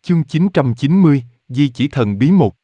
Chương 990, Di chỉ thần bí 1.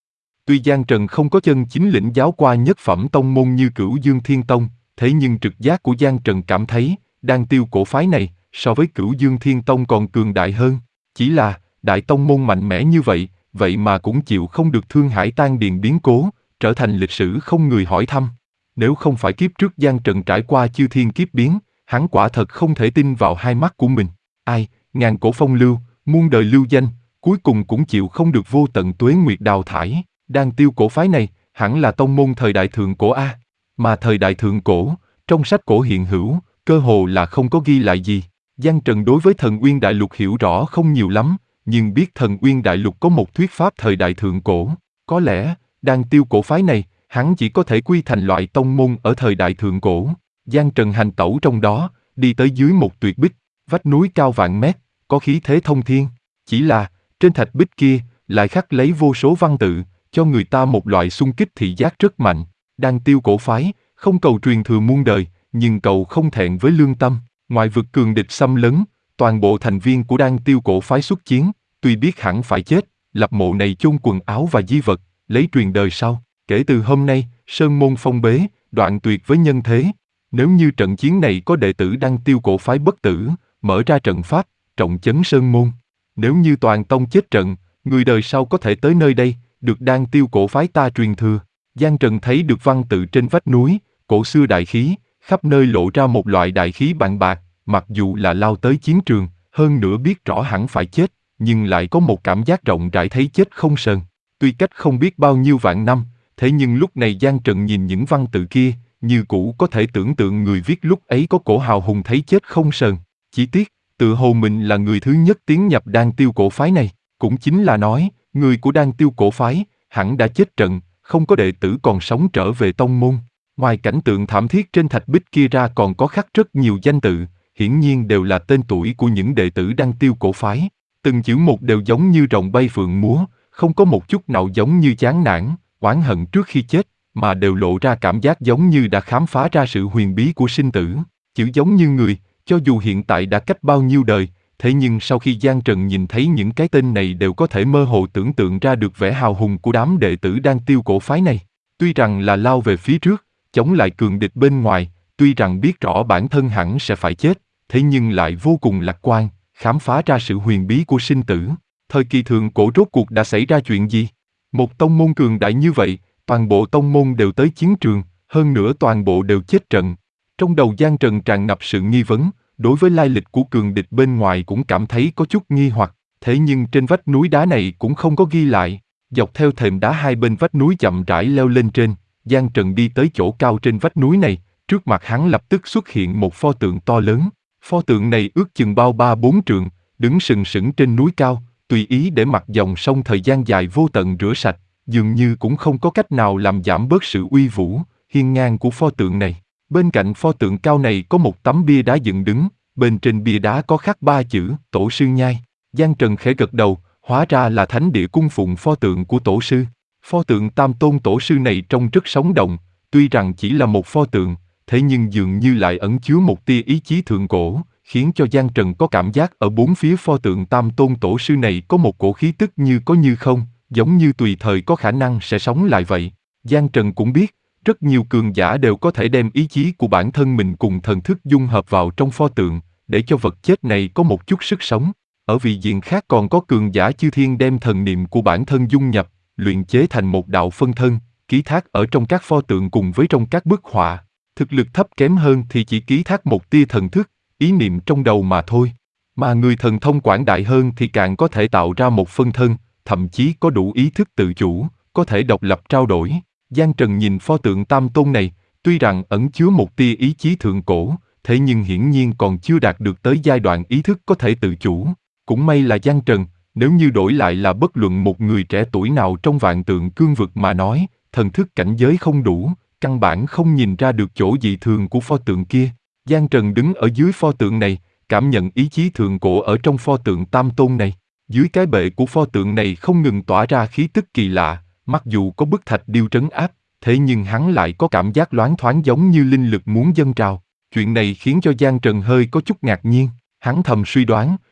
Tuy Giang Trần không có chân chính lĩnh giáo qua nhất phẩm tông môn như Cửu Dương Thiên Tông, thế nhưng trực giác của Giang Trần cảm thấy, Đan Tiêu cổ phái này, so với Cửu Dương Thiên Tông còn cường đại hơn. Chỉ là, đại tông môn mạnh mẽ như vậy, vậy mà cũng chịu không được Thương Hải Tan Điền biến cố, trở thành lịch sử không người hỏi thăm. Nếu không phải kiếp trước Giang Trần trải qua chư thiên kiếp biến, hắn quả thật không thể tin vào hai mắt của mình. Ai, ngàn cổ phong lưu, muôn đời lưu danh, cuối cùng cũng chịu không được vô tận tuế nguyệt đào thải. Đan Tiêu cổ phái này, hẳn là tông môn thời đại thượng cổ A. Mà thời đại thượng cổ, trong sách cổ hiện hữu, cơ hồ là không có ghi lại gì. Giang Trần đối với Thần Uyên Đại Lục hiểu rõ không nhiều lắm, nhưng biết Thần Uyên Đại Lục có một thuyết pháp thời đại thượng cổ. Có lẽ, Đan Tiêu cổ phái này, hắn chỉ có thể quy thành loại tông môn ở thời đại thượng cổ. Giang Trần hành tẩu trong đó, đi tới dưới một tuyệt bích, vách núi cao vạn mét, có khí thế thông thiên. Chỉ là, trên thạch bích kia, lại khắc lấy vô số văn tự, cho người ta một loại xung kích thị giác rất mạnh. Đan Tiêu cổ phái, không cầu truyền thừa muôn đời, nhưng cầu không thẹn với lương tâm. Ngoài vực cường địch xâm lấn, toàn bộ thành viên của Đan Tiêu cổ phái xuất chiến, tuy biết hẳn phải chết, lập mộ này chôn quần áo và di vật, lấy truyền đời sau. Kể từ hôm nay, sơn môn phong bế, đoạn tuyệt với nhân thế. Nếu như trận chiến này có đệ tử Đan Tiêu cổ phái bất tử, mở ra trận pháp, trọng chấn sơn môn. Nếu như toàn tông chết trận, người đời sau có thể tới nơi đây, được Đan Tiêu cổ phái ta truyền thừa. Giang Trần thấy được văn tự trên vách núi, cổ xưa đại khí, khắp nơi lộ ra một loại đại khí bạn bạc, mặc dù là lao tới chiến trường, hơn nữa biết rõ hẳn phải chết, nhưng lại có một cảm giác rộng rãi thấy chết không sờn. Tuy cách không biết bao nhiêu vạn năm, thế nhưng lúc này Giang Trần nhìn những văn tự kia, như cũ có thể tưởng tượng người viết lúc ấy có cổ hào hùng thấy chết không sờn. Chỉ tiếc, tự hồ mình là người thứ nhất tiến nhập Đan Tiêu cổ phái này, cũng chính là nói, người của Đan Tiêu cổ phái, hẳn đã chết trận, không có đệ tử còn sống trở về tông môn. Ngoài cảnh tượng thảm thiết trên thạch bích kia ra còn có khắc rất nhiều danh tự, hiển nhiên đều là tên tuổi của những đệ tử Đan Tiêu cổ phái. Từng chữ một đều giống như rồng bay phượng múa, không có một chút nào giống như chán nản, oán hận trước khi chết, mà đều lộ ra cảm giác giống như đã khám phá ra sự huyền bí của sinh tử. Chữ giống như người, cho dù hiện tại đã cách bao nhiêu đời, thế nhưng sau khi Giang Trần nhìn thấy những cái tên này đều có thể mơ hồ tưởng tượng ra được vẻ hào hùng của đám đệ tử Đan Tiêu cổ phái này. Tuy rằng là lao về phía trước, chống lại cường địch bên ngoài, tuy rằng biết rõ bản thân hẳn sẽ phải chết, thế nhưng lại vô cùng lạc quan, khám phá ra sự huyền bí của sinh tử. Thời kỳ thượng cổ rốt cuộc đã xảy ra chuyện gì? Một tông môn cường đại như vậy, toàn bộ tông môn đều tới chiến trường, hơn nữa toàn bộ đều chết trận. Trong đầu Giang Trần tràn ngập sự nghi vấn, đối với lai lịch của cường địch bên ngoài cũng cảm thấy có chút nghi hoặc, thế nhưng trên vách núi đá này cũng không có ghi lại. Dọc theo thềm đá hai bên vách núi chậm rãi leo lên trên, Giang Trần đi tới chỗ cao trên vách núi này, trước mặt hắn lập tức xuất hiện một pho tượng to lớn. Pho tượng này ước chừng bao 3-4 trượng, đứng sừng sững trên núi cao, tùy ý để mặc dòng sông thời gian dài vô tận rửa sạch, dường như cũng không có cách nào làm giảm bớt sự uy vũ, hiên ngang của pho tượng này. Bên cạnh pho tượng cao này có một tấm bia đá dựng đứng, bên trên bia đá có khắc 3 chữ Tổ sư nhai. Giang Trần khẽ gật đầu, hóa ra là thánh địa cung phụng pho tượng của tổ sư. Pho tượng Tam Tôn tổ sư này trông rất sống động, tuy rằng chỉ là một pho tượng, thế nhưng dường như lại ẩn chứa một tia ý chí thượng cổ, khiến cho Giang Trần có cảm giác ở bốn phía pho tượng Tam Tôn tổ sư này có một cổ khí tức như có như không, giống như tùy thời có khả năng sẽ sống lại vậy. Giang Trần cũng biết, rất nhiều cường giả đều có thể đem ý chí của bản thân mình cùng thần thức dung hợp vào trong pho tượng, để cho vật chết này có một chút sức sống. Ở vị diện khác còn có cường giả chư thiên đem thần niệm của bản thân dung nhập, luyện chế thành một đạo phân thân, ký thác ở trong các pho tượng cùng với trong các bức họa. Thực lực thấp kém hơn thì chỉ ký thác một tia thần thức, ý niệm trong đầu mà thôi. Mà người thần thông quảng đại hơn thì càng có thể tạo ra một phân thân, thậm chí có đủ ý thức tự chủ, có thể độc lập trao đổi. Giang Trần nhìn pho tượng Tam Tôn này, tuy rằng ẩn chứa một tia ý chí thượng cổ, thế nhưng hiển nhiên còn chưa đạt được tới giai đoạn ý thức có thể tự chủ. Cũng may là Giang Trần, nếu như đổi lại là bất luận một người trẻ tuổi nào trong vạn tượng cương vực mà nói, thần thức cảnh giới không đủ, căn bản không nhìn ra được chỗ dị thường của pho tượng kia. Giang Trần đứng ở dưới pho tượng này, cảm nhận ý chí thượng cổ ở trong pho tượng Tam Tôn này. Dưới cái bệ của pho tượng này không ngừng tỏa ra khí tức kỳ lạ, mặc dù có bức thạch điêu trấn áp, thế nhưng hắn lại có cảm giác loáng thoáng giống như linh lực muốn dâng trào. Chuyện này khiến cho Giang Trần hơi có chút ngạc nhiên, hắn thầm suy đoán,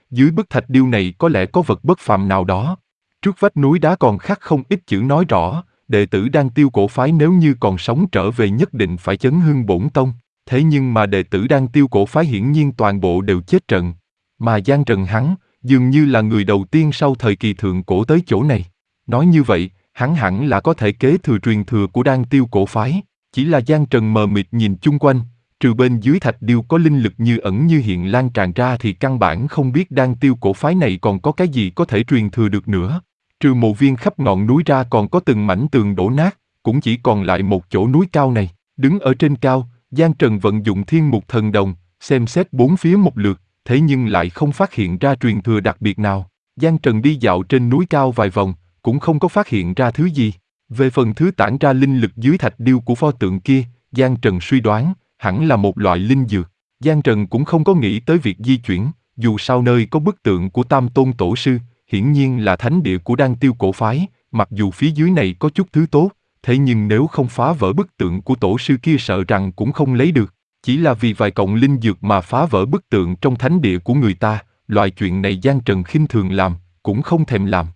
dưới bức thạch điêu này có lẽ có vật bất phàm nào đó. Trước vách núi đá còn khắc không ít chữ nói rõ, đệ tử Đan Tiêu cổ phái nếu như còn sống trở về nhất định phải chấn hưng bổn tông. Thế nhưng mà đệ tử Đan Tiêu cổ phái hiển nhiên toàn bộ đều chết trận. Mà Giang Trần hắn, dường như là người đầu tiên sau thời kỳ thượng cổ tới chỗ này. Nói như vậy, hắn hẳn là có thể kế thừa truyền thừa của Đan Tiêu cổ phái. Chỉ là Giang Trần mờ mịt nhìn chung quanh, trừ bên dưới thạch điêu có linh lực như ẩn như hiện lan tràn ra thì căn bản không biết Đan Tiêu cổ phái này còn có cái gì có thể truyền thừa được nữa. Trừ mộ viên khắp ngọn núi ra còn có từng mảnh tường đổ nát, cũng chỉ còn lại một chỗ núi cao này. Đứng ở trên cao, Giang Trần vận dụng thiên mục thần đồng, xem xét bốn phía một lượt, thế nhưng lại không phát hiện ra truyền thừa đặc biệt nào. Giang Trần đi dạo trên núi cao vài vòng, cũng không có phát hiện ra thứ gì. Về phần thứ tản ra linh lực dưới thạch điêu của pho tượng kia, Giang Trần suy đoán, hẳn là một loại linh dược. Giang Trần cũng không có nghĩ tới việc di chuyển, dù sao nơi có bức tượng của Tam Tôn Tổ Sư, hiển nhiên là thánh địa của Đan Tiêu cổ phái, mặc dù phía dưới này có chút thứ tốt, thế nhưng nếu không phá vỡ bức tượng của tổ sư kia sợ rằng cũng không lấy được. Chỉ là vì vài cọng linh dược mà phá vỡ bức tượng trong thánh địa của người ta, loại chuyện này Giang Trần khinh thường làm, cũng không thèm làm.